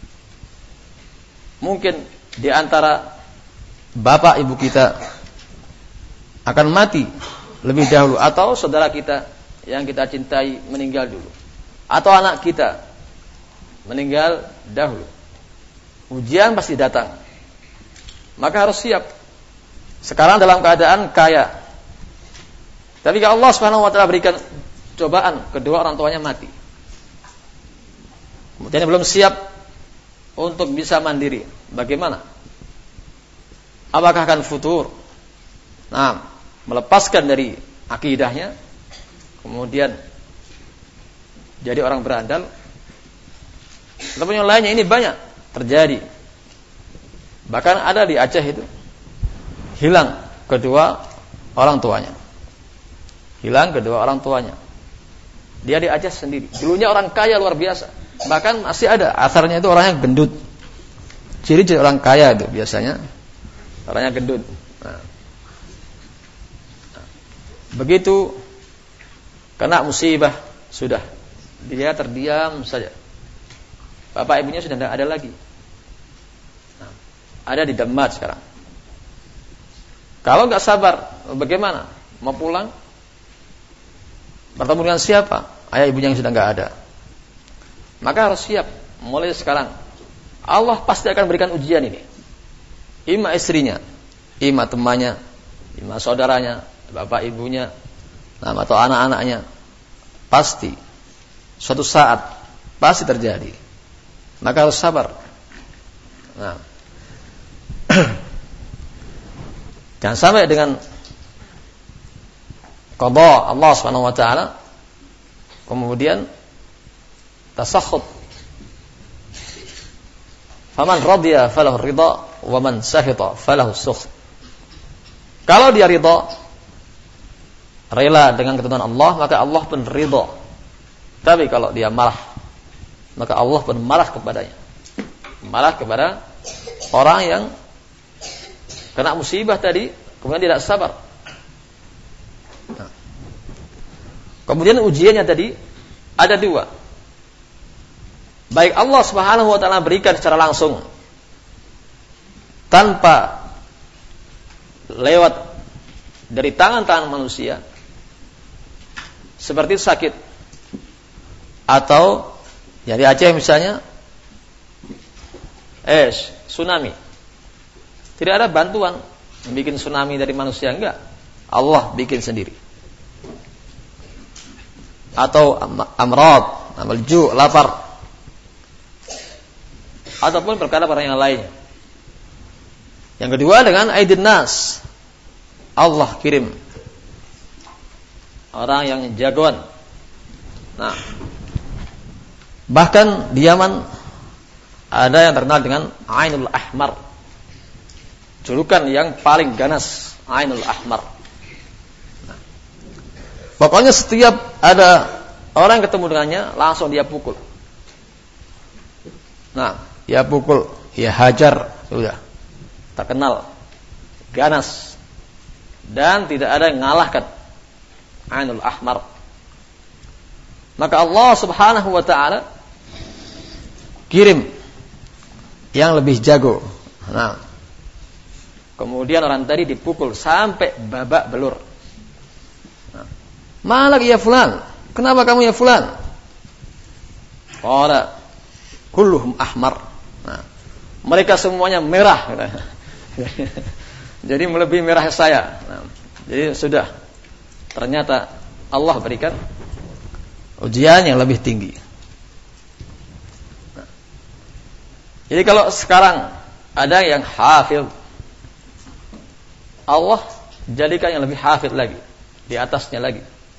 [SPEAKER 1] Mungkin di antara bapak ibu kita akan mati lebih dahulu, atau saudara kita yang kita cintai meninggal dulu, atau anak kita meninggal dahulu. Ujian pasti datang. Maka harus siap. Sekarang dalam keadaan kaya, tapi kalau Allah Subhanahu wa taala berikan cobaan, kedua orang tuanya mati, kemudian belum siap untuk bisa mandiri, bagaimana? Apakah akan futur? Nah, melepaskan dari akidahnya, kemudian jadi orang berandal, ataupun yang lainnya. Ini banyak terjadi. Bahkan ada di Aceh itu, hilang kedua orang tuanya. Hilang kedua orang tuanya. Dia di Aceh sendiri. Dulunya orang kaya luar biasa. Bahkan masih ada asarnya itu orangnya gendut. Ciri-ciri orang kaya itu biasanya orangnya gendut. Nah. Begitu kena musibah, sudah dia terdiam saja. Bapak ibunya sudah tidak ada lagi. Nah, ada di Damat sekarang. Kalau nggak sabar, bagaimana? Mau pulang? Bertemu dengan siapa? Ayah ibunya yang sudah nggak ada. Maka harus siap mulai sekarang. Allah pasti akan berikan ujian ini. Ima istrinya, ima temannya, ima saudaranya, bapak ibunya, atau anak-anaknya. Pasti suatu saat pasti terjadi. Maka harus sabar. Nah. Jangan sampai dengan qada Allah Subhanahu wa taala kemudian tasakhut. Faman radiya falahu ridha wa man sakhita falahu sukht. Kalau dia ridha, rela dengan ketentuan Allah, maka Allah pun ridha. Tapi kalau dia marah, maka Allah pun marah kepadanya. Marah kepada orang yang kena musibah tadi, kemudian tidak sabar. Nah. Kemudian ujiannya tadi ada dua. Baik Allah Subhanahu wa taala berikan secara langsung tanpa lewat dari tangan-tangan manusia seperti sakit, atau yang di Aceh misalnya eh tsunami. Tidak ada bantuan bikin tsunami dari manusia, enggak. Allah bikin sendiri. Atau amrad, amal ju, lapar, ataupun perkara-perkara yang lainnya. Yang kedua dengan aidin nas, Allah kirim orang yang jagoan. Nah, bahkan di Yaman ada yang terkenal dengan Ainul Ahmar, julukan yang paling ganas, Ainul Ahmar. Nah, pokoknya setiap ada orang yang ketemu dengannya langsung dia pukul. Nah, dia pukul, dia hajar, sudah terkenal ganas dan tidak ada yang mengalahkan Ainul Ahmar. Maka Allah Subhanahu wa taala kirim yang lebih jago. Nah, kemudian orang tadi dipukul sampai babak belur. Nah, malak ya fulan, kenapa kamu ya fulan? Qala kulluhum ahmar. Nah, mereka semuanya merah. Jadi melebihi merah saya. Nah, jadi sudah ternyata Allah berikan ujian yang lebih tinggi. Nah, jadi kalau sekarang ada yang hafil, Allah jadikan yang lebih hafid lagi, di atasnya lagi.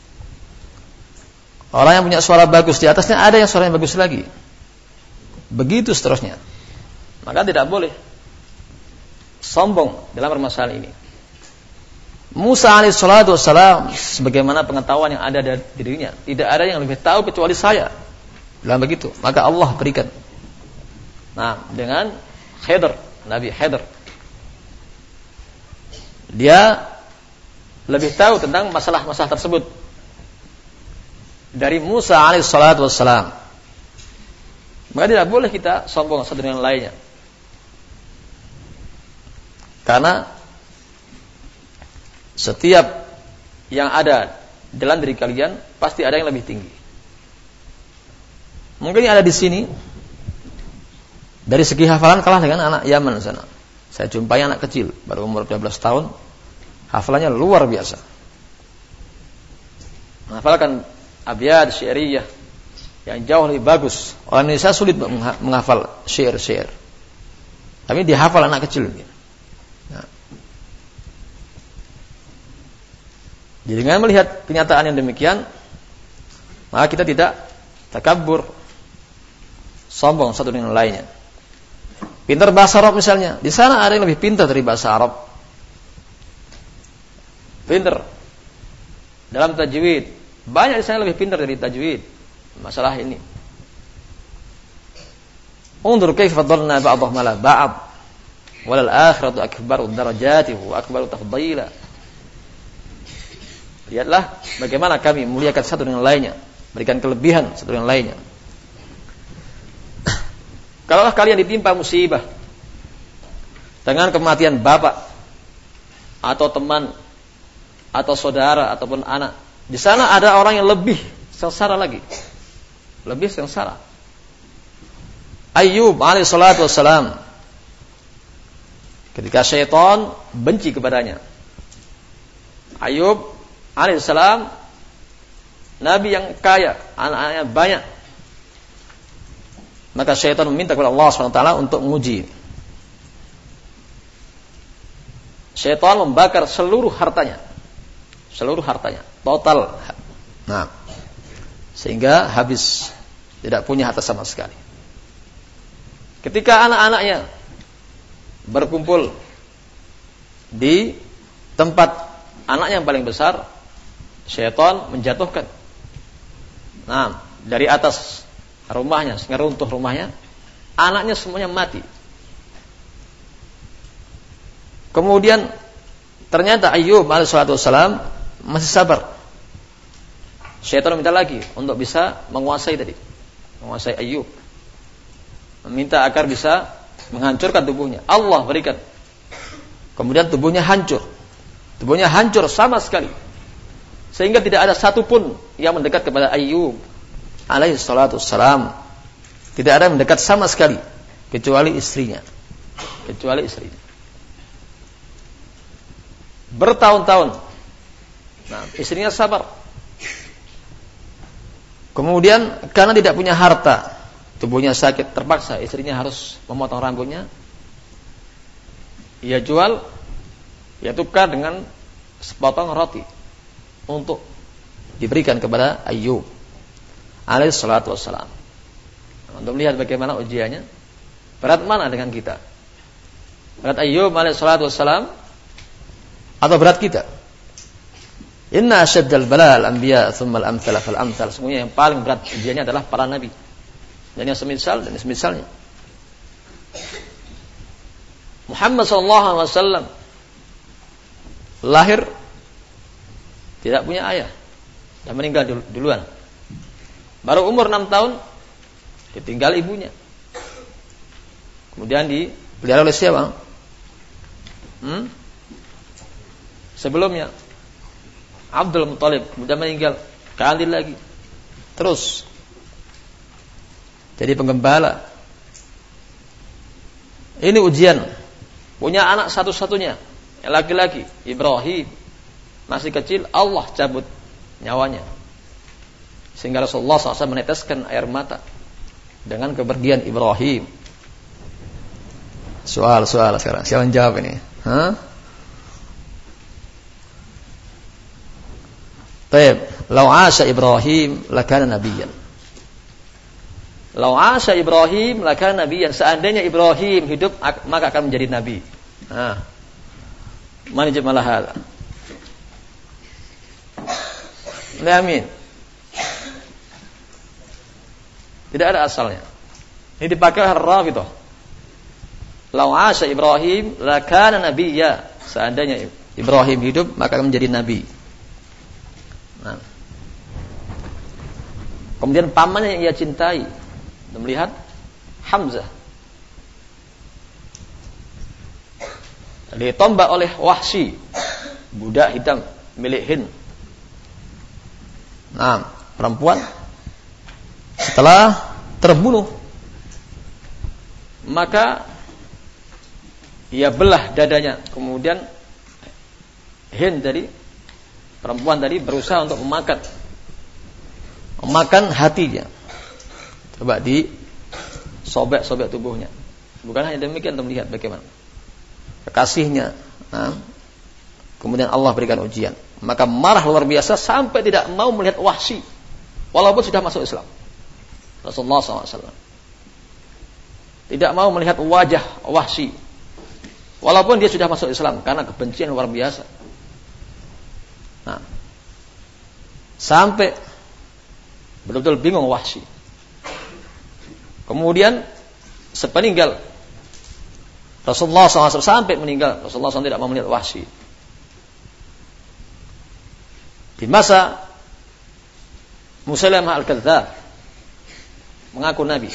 [SPEAKER 1] Orang yang punya suara bagus, di atasnya ada yang suaranya bagus lagi. Begitu seterusnya. Maka tidak boleh sombong dalam permasalahan ini. Musa alaihissalatu wassalam, sebagaimana pengetahuan yang ada dari dirinya, tidak ada yang lebih tahu kecuali saya. Dalam begitu, maka Allah berikan. Nah, dengan Khidr, Nabi Khidr, dia lebih tahu tentang masalah-masalah tersebut dari Musa alaihissalatu wassalam. Maka tidak boleh kita sombong satu dengan lainnya. Karena setiap yang ada dalam diri kalian pasti ada yang lebih tinggi. Mungkin yang ada di sini dari segi hafalan kalah dengan anak Yaman sana. Saya jumpai anak kecil baru umur dua belas tahun, hafalannya luar biasa. Menghafalkan abyad syairiyah yang jauh lebih bagus. Orang Indonesia sulit menghafal syair-syair. Tapi dihafal anak kecil. Nah. Jadi dengan melihat kenyataan yang demikian, maka kita tidak takabbur, sombong satu dengan lainnya. Pintar bahasa Arab misalnya, di sana ada yang lebih pintar dari bahasa Arab. Pintar dalam tajwid, banyak di sana lebih pintar dari tajwid. Masalah ini. Undur kaifa faddalna ba'dahum 'ala ba'd, walal akhiratu akbaru darajati wa akbaru tafdila. Lihatlah bagaimana kami muliakan satu dengan lainnya, berikan kelebihan satu dengan lainnya. Kalaulah kalian ditimpa musibah dengan kematian bapak atau teman atau saudara ataupun anak, di sana ada orang yang lebih sengsara lagi, lebih sengsara. Ayyub alaihi salatu wassalam, ketika syaitan benci kepadanya, Ayyub alaihi salam nabi yang kaya, anak-anaknya banyak. Maka syaitan meminta kepada Allah subhanahu wa taala untuk menguji. Syaitan membakar seluruh hartanya. Seluruh hartanya, total. Nah, sehingga habis, tidak punya harta sama sekali. Ketika anak-anaknya berkumpul di tempat anaknya yang paling besar, syaitan menjatuhkan. Nah, dari atas rumahnya, sehingga runtuh rumahnya, anaknya semuanya mati. Kemudian ternyata Ayyub alaihi salatu wassalam masih sabar. Syaitan meminta lagi untuk bisa menguasai tadi, menguasai Ayyub, meminta agar bisa menghancurkan tubuhnya. Allah berikan. Kemudian tubuhnya hancur, tubuhnya hancur sama sekali, sehingga tidak ada satupun yang mendekat kepada Ayyub alaihi salatu wassalam. Tidak ada yang mendekat sama sekali kecuali istrinya. Kecuali istrinya. Bertahun-tahun. Nah, istrinya sabar. Kemudian karena tidak punya harta, tubuhnya sakit, terpaksa istrinya harus memotong rambutnya. Ia jual, ia tukar dengan sepotong roti untuk diberikan kepada Ayyub alaihi salatu wassalam. Untuk melihat bagaimana ujiannya, berat mana dengan kita? Berat Ayyub alaihi salatu wassalam atau berat kita? Inna asyaddal bala al-anbiya thumma al-amthal fal-amthal. Sesungguhnya yang paling berat ujiannya adalah para nabi dan yang semisal dan yang semisalnya. Muhammad sallallahu alaihi wasallam lahir tidak punya ayah dan meninggal duluan. Baru umur enam tahun ditinggal ibunya. Kemudian dipelihara oleh siapa? Hmm? Sebelumnya Abdul Muttalib, kemudian meninggal, kali lagi. Terus jadi penggembala. Ini ujian. Punya anak satu-satunya, yang laki-laki, Ibrahim. Masih kecil, Allah cabut nyawanya. Sehingga Rasulullah shallallahu alaihi wasallam meneteskan air mata dengan kepergian Ibrahim. Soal-soal sekarang, siapa yang jawab ini? Hah? Baik, lau asya Ibrahim lakana nabiyyan. Lau asya Ibrahim lakana nabiyyan. Seandainya Ibrahim hidup maka akan menjadi nabi. Nah. Man jamalah hal. La amin. Tidak ada asalnya. Ini dipakai Ar-Rafidhah. Lau asya Ibrahim lakana nabiyya. Seandainya Ibrahim hidup maka akan menjadi nabi. Nah. Kemudian pamannya yang ia cintai melihat Hamzah ditombak oleh Wahsy, budak hitam milik Hind. Nah, perempuan setelah terbunuh maka ia belah dadanya. Kemudian Hind tadi, perempuan tadi berusaha untuk memakan memakan hatinya. Coba di sobek-sobek tubuhnya. Bukan hanya demikian, untuk melihat bagaimana kekasihnya. Nah, kemudian Allah berikan ujian. Maka marah luar biasa sampai tidak mau melihat Wahsy, walaupun sudah masuk Islam. Rasulullah shallallahu alaihi wasallam tidak mau melihat wajah Wahsy, walaupun dia sudah masuk Islam, karena kebencian luar biasa. Nah, sampai betul-betul bingung Wahsy. Kemudian sepeninggal Rasulullah shallallahu alaihi wasallam, sampai meninggal Rasulullah shallallahu alaihi wasallam tidak mau melihat Wahsy. Di masa Musailamah al-Kadzdzab mengaku nabi,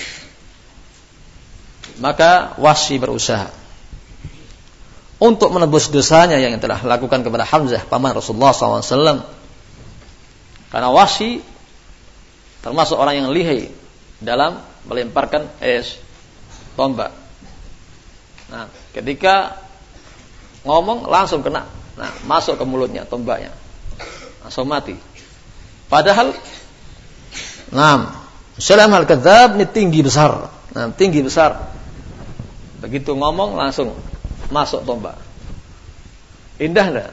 [SPEAKER 1] maka Wahsy berusaha untuk menebus dosanya yang telah lakukan kepada Hamzah, paman Rasulullah shallallahu alaihi wasallam. Karena Wahsy termasuk orang yang lihai dalam melemparkan es tombak. Nah, ketika ngomong langsung kena, nah masuk ke mulutnya tombaknya, langsung mati. Padahal, nah, Musailamah al-Kadzdzab ini tinggi besar, nah tinggi besar. Begitu ngomong langsung masuk tombak. Indah enggak?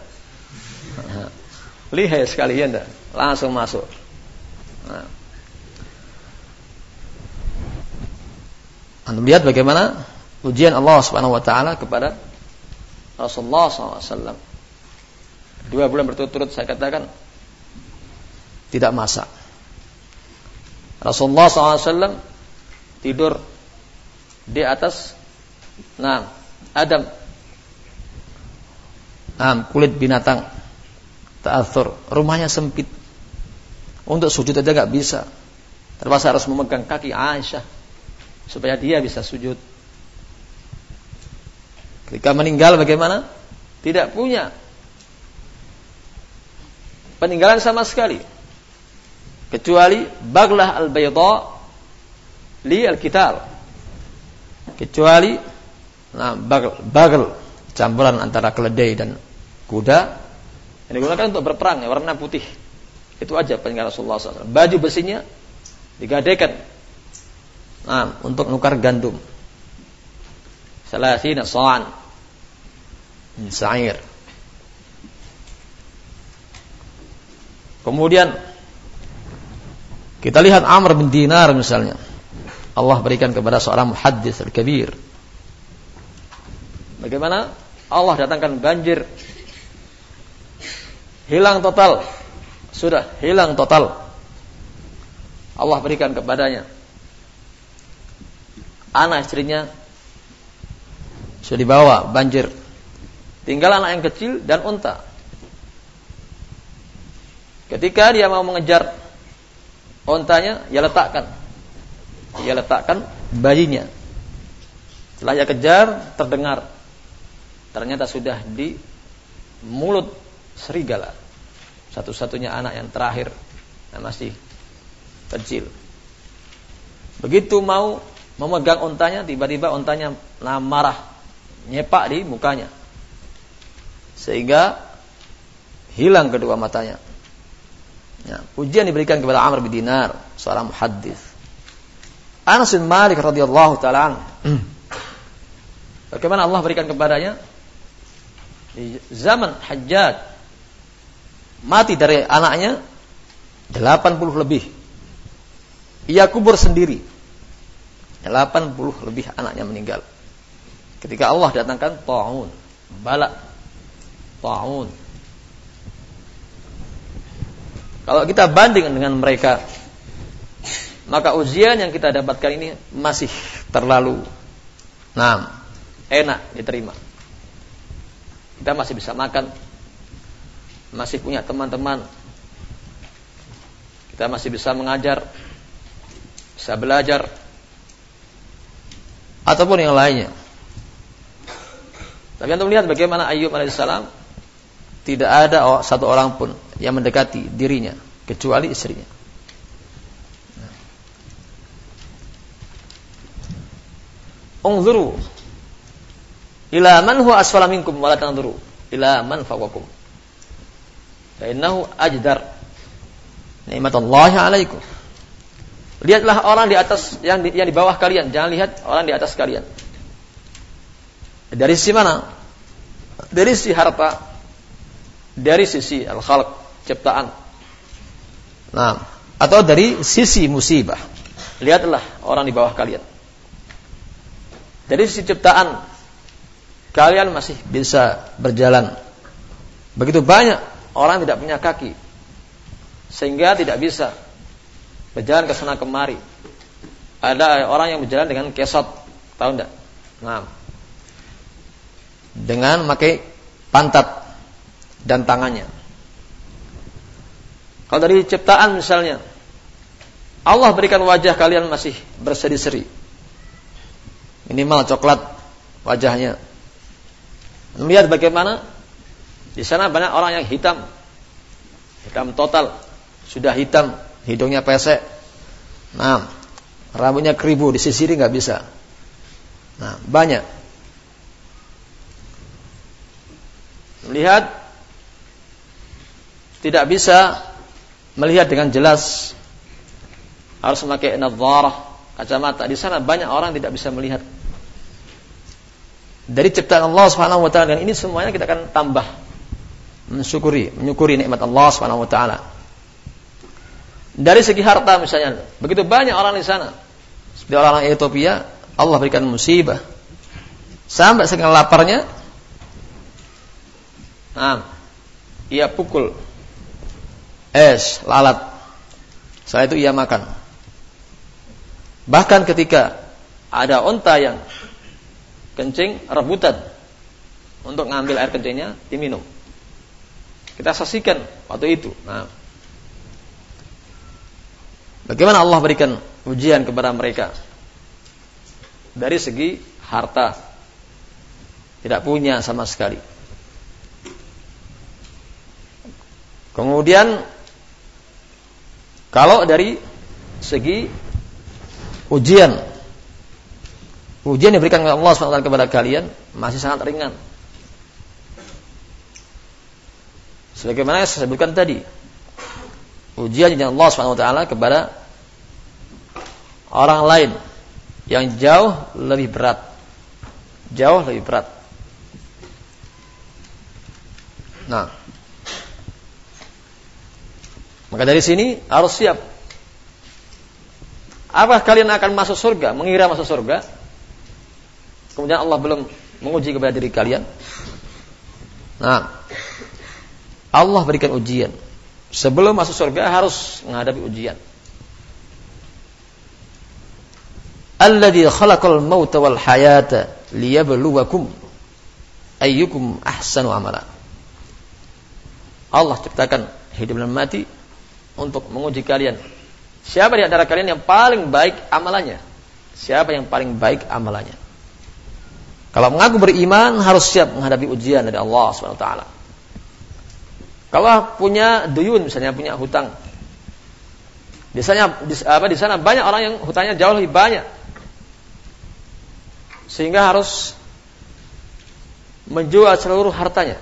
[SPEAKER 1] Lihai sekali ya enggak? Langsung masuk. Nah. Anda melihat bagaimana ujian Allah Subhanahu wa taala kepada Rasulullah shallallahu alaihi wasallam. Dua bulan berturut-turut saya katakan tidak masak. Rasulullah shallallahu alaihi wasallam tidur di atas nah Adam, nah kulit binatang, ta'athur. Rumahnya sempit, untuk sujud aja nggak bisa, terpaksa harus memegang kaki Aisyah supaya dia bisa sujud. Ketika meninggal bagaimana? Tidak punya peninggalan sama sekali, kecuali baglah al-bayda li al-kital, kecuali nah bagel, bagel campuran antara keledai dan kuda yang digunakan untuk berperang, yang warna putih. Itu aja peninggalan Rasulullah shallallahu alaihi wasallam. Baju besinya digadaikan nah, untuk nukar gandum. Salasina sa'an min sa'ir. Kemudian kita lihat Amr bin Dinar misalnya. Allah berikan kepada seorang muhaddits al-kabir. Bagaimana Allah datangkan banjir, hilang total, sudah hilang total. Allah berikan kepadanya anak istrinya sudah dibawa banjir, tinggal anak yang kecil dan unta. Ketika dia mau mengejar untanya, ia letakkan ia letakkan bayinya. Setelah ia kejar, terdengar ternyata sudah di mulut serigala, satu-satunya anak yang terakhir yang masih kecil. Begitu mau memegang untanya, tiba-tiba untanya nah, marah, nyepak di mukanya, sehingga hilang kedua matanya. Ya, ujian diberikan kepada Amr bin Dinar, seorang muhaddits. Anas bin Malik radhiyallahu taala anhu, bagaimana Allah berikan kepadanya di zaman Hajjaj, mati dari anaknya delapan puluh lebih. Ia kubur sendiri. delapan puluh lebih anaknya meninggal. Ketika Allah datangkan ta'un, bala, ta'un. Kalau kita banding dengan mereka, maka ujian yang kita dapatkan ini masih terlalu nah, enak diterima. Kita masih bisa makan, masih punya teman-teman, kita masih bisa mengajar, bisa belajar, ataupun yang lainnya. Tapi anda melihat bagaimana Ayyub alaihissalam tidak ada satu orang pun yang mendekati dirinya kecuali istrinya. Unzuru ila man huwa asfala minkum wa la tanzuru ila man fawqakum. Fa innahu ajdar nikmatullahi alaikum. Lihatlah orang di atas yang di, yang di bawah kalian, jangan lihat orang di atas kalian. Dari sisi mana? Dari sisi harta, dari sisi al-khalq, ciptaan. Nah, atau dari sisi musibah. Lihatlah orang di bawah kalian. Dari sisi ciptaan, kalian masih bisa berjalan. Begitu banyak orang tidak punya kaki, sehingga tidak bisa berjalan ke sana kemari. Ada orang yang berjalan dengan kesot, tahu enggak? Nah, dengan memakai pantat dan tangannya. Kalau dari ciptaan misalnya, Allah berikan wajah kalian masih berseri-seri, minimal coklat wajahnya. Melihat bagaimana di sana banyak orang yang hitam, hitam total, sudah hitam, hidungnya pesek, nah, rambutnya keribu, disisiri nggak bisa. Nah, banyak. Melihat tidak bisa melihat dengan jelas, harus memakai nadharah, kacamata. Di sana banyak orang tidak bisa melihat. Dari ciptaan Allah Subhanahu wa taala, dan ini semuanya kita akan tambah mensyukuri, menyukuri nikmat Allah Subhanahu wa taala. Dari segi harta misalnya, begitu banyak orang di sana. Seperti orang Ethiopia, Allah berikan musibah sampai saking laparnya, nah, ia pukul es, lalat. Setelah itu ia makan. Bahkan ketika ada onta yang kencing, rebutan untuk ngambil air kencingnya, diminum. Kita saksikan waktu itu. Nah, bagaimana Allah berikan ujian kepada mereka dari segi harta, tidak punya sama sekali. Kemudian kalau dari segi ujian, ujian yang diberikan oleh Allah subhanahu wa taala kepada kalian masih sangat ringan. Sebagaimana saya sebutkan tadi, ujian yang Allah subhanahu wa taala kepada orang lain yang jauh lebih berat, jauh lebih berat. Nah, maka dari sini harus siap. Apa kalian akan masuk surga, mengira masuk surga, kemudian Allah belum menguji kepada diri kalian? Nah, Allah berikan ujian. Sebelum masuk surga harus menghadapi ujian. Alladzi khalaqal mauta wal hayata liyabluwakum ayyukum ahsanu amala. Allah ciptakan hidup dan mati untuk menguji kalian. Siapa di antara kalian yang paling baik amalannya? Siapa yang paling baik amalannya? Kalau mengaku beriman harus siap menghadapi ujian dari Allah subhanahu wa taala. Kalau punya duyun misalnya, punya hutang, di sana, di, apa, di sana banyak orang yang hutangnya jauh lebih banyak, sehingga harus menjual seluruh hartanya.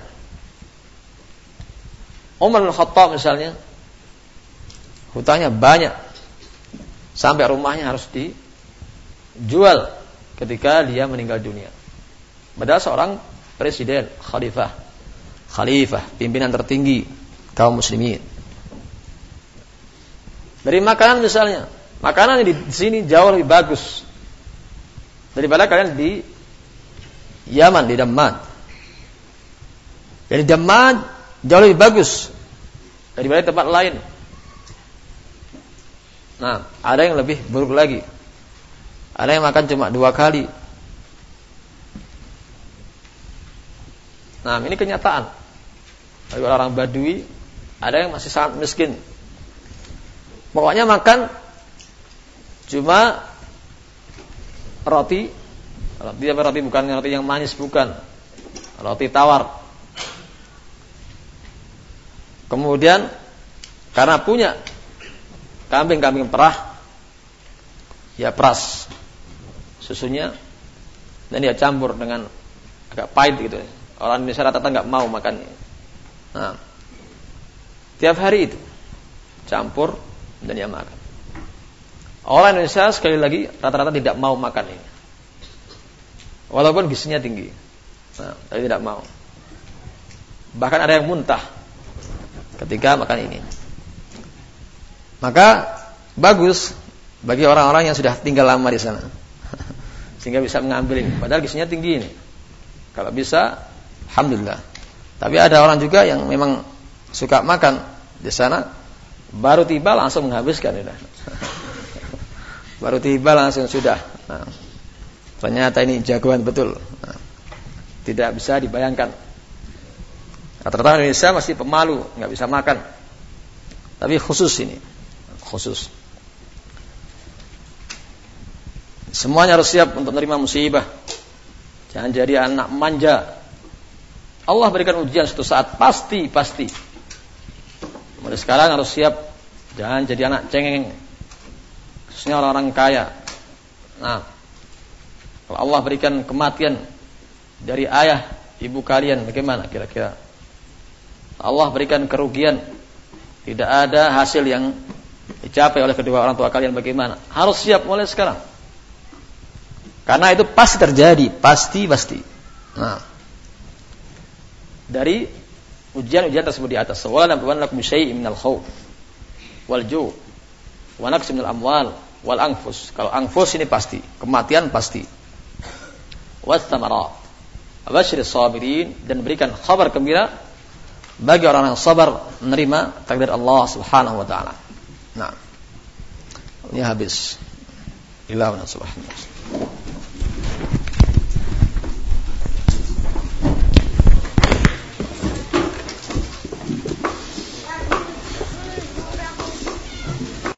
[SPEAKER 1] Umar bin Khattab misalnya, hutangnya banyak, sampai rumahnya harus dijual ketika dia meninggal dunia. Padahal seorang presiden, khalifah, khalifah, pimpinan tertinggi kaum muslimin. Dari makanan misalnya, makanan di sini jauh lebih bagus daripada kalian di Yaman, di Dammam. Jadi Dammam jauh lebih bagus daripada tempat lain. Nah, ada yang lebih buruk lagi. Ada yang makan cuma dua kali. Nah, ini kenyataan. Bagi orang Badui, ada yang masih sangat miskin. Pokoknya makan cuma roti, roti apa roti bukan roti yang manis, bukan. Roti tawar. Kemudian karena punya kambing-kambing perah, ya peras susunya dan dia campur dengan agak pahit gitu. Orang Indonesia rata-rata nggak mau makannya. Nah, tiap hari itu campur dan dia makan. Orang Indonesia sekali lagi rata-rata tidak mau makan ini, walaupun gizinya tinggi. Nah, tapi tidak mau. Bahkan ada yang muntah ketika makan ini. Maka bagus bagi orang-orang yang sudah tinggal lama di sana, sehingga bisa mengambil ini. Padahal gizinya tinggi ini. Kalau bisa, alhamdulillah. Tapi ada orang juga yang memang suka makan di sana, baru tiba langsung menghabiskan. Ya. Baru tiba langsung sudah. Nah, ternyata ini jagoan betul. Nah, tidak bisa dibayangkan. Rata-rata Indonesia masih pemalu, nggak bisa makan. Tapi khusus ini, khusus. Semuanya harus siap untuk menerima musibah. Jangan jadi anak manja. Allah berikan ujian suatu saat, pasti, pasti. Mulai sekarang harus siap. Jangan jadi anak cengeng. Khususnya orang-orang kaya. Nah, kalau Allah berikan kematian dari ayah, ibu kalian, bagaimana kira-kira? Allah berikan kerugian, tidak ada hasil yang dicapai oleh kedua orang tua kalian, bagaimana? Harus siap mulai sekarang. Karena itu pasti terjadi, pasti, pasti. Nah, dari ujian-ujian tersebut di atas, wala nabluwannakum bisyai'in minal khauf wal ju' wa naqsin minal amwal wal anfus. Kalau anfus ini pasti, kematian pasti. Was thamarat. Abasyiris sabirin, dan berikan kabar gembira bagi orang yang sabar menerima takdir Allah Subhanahu wa taala. Nah, ini habis. Ila wa subhanahu.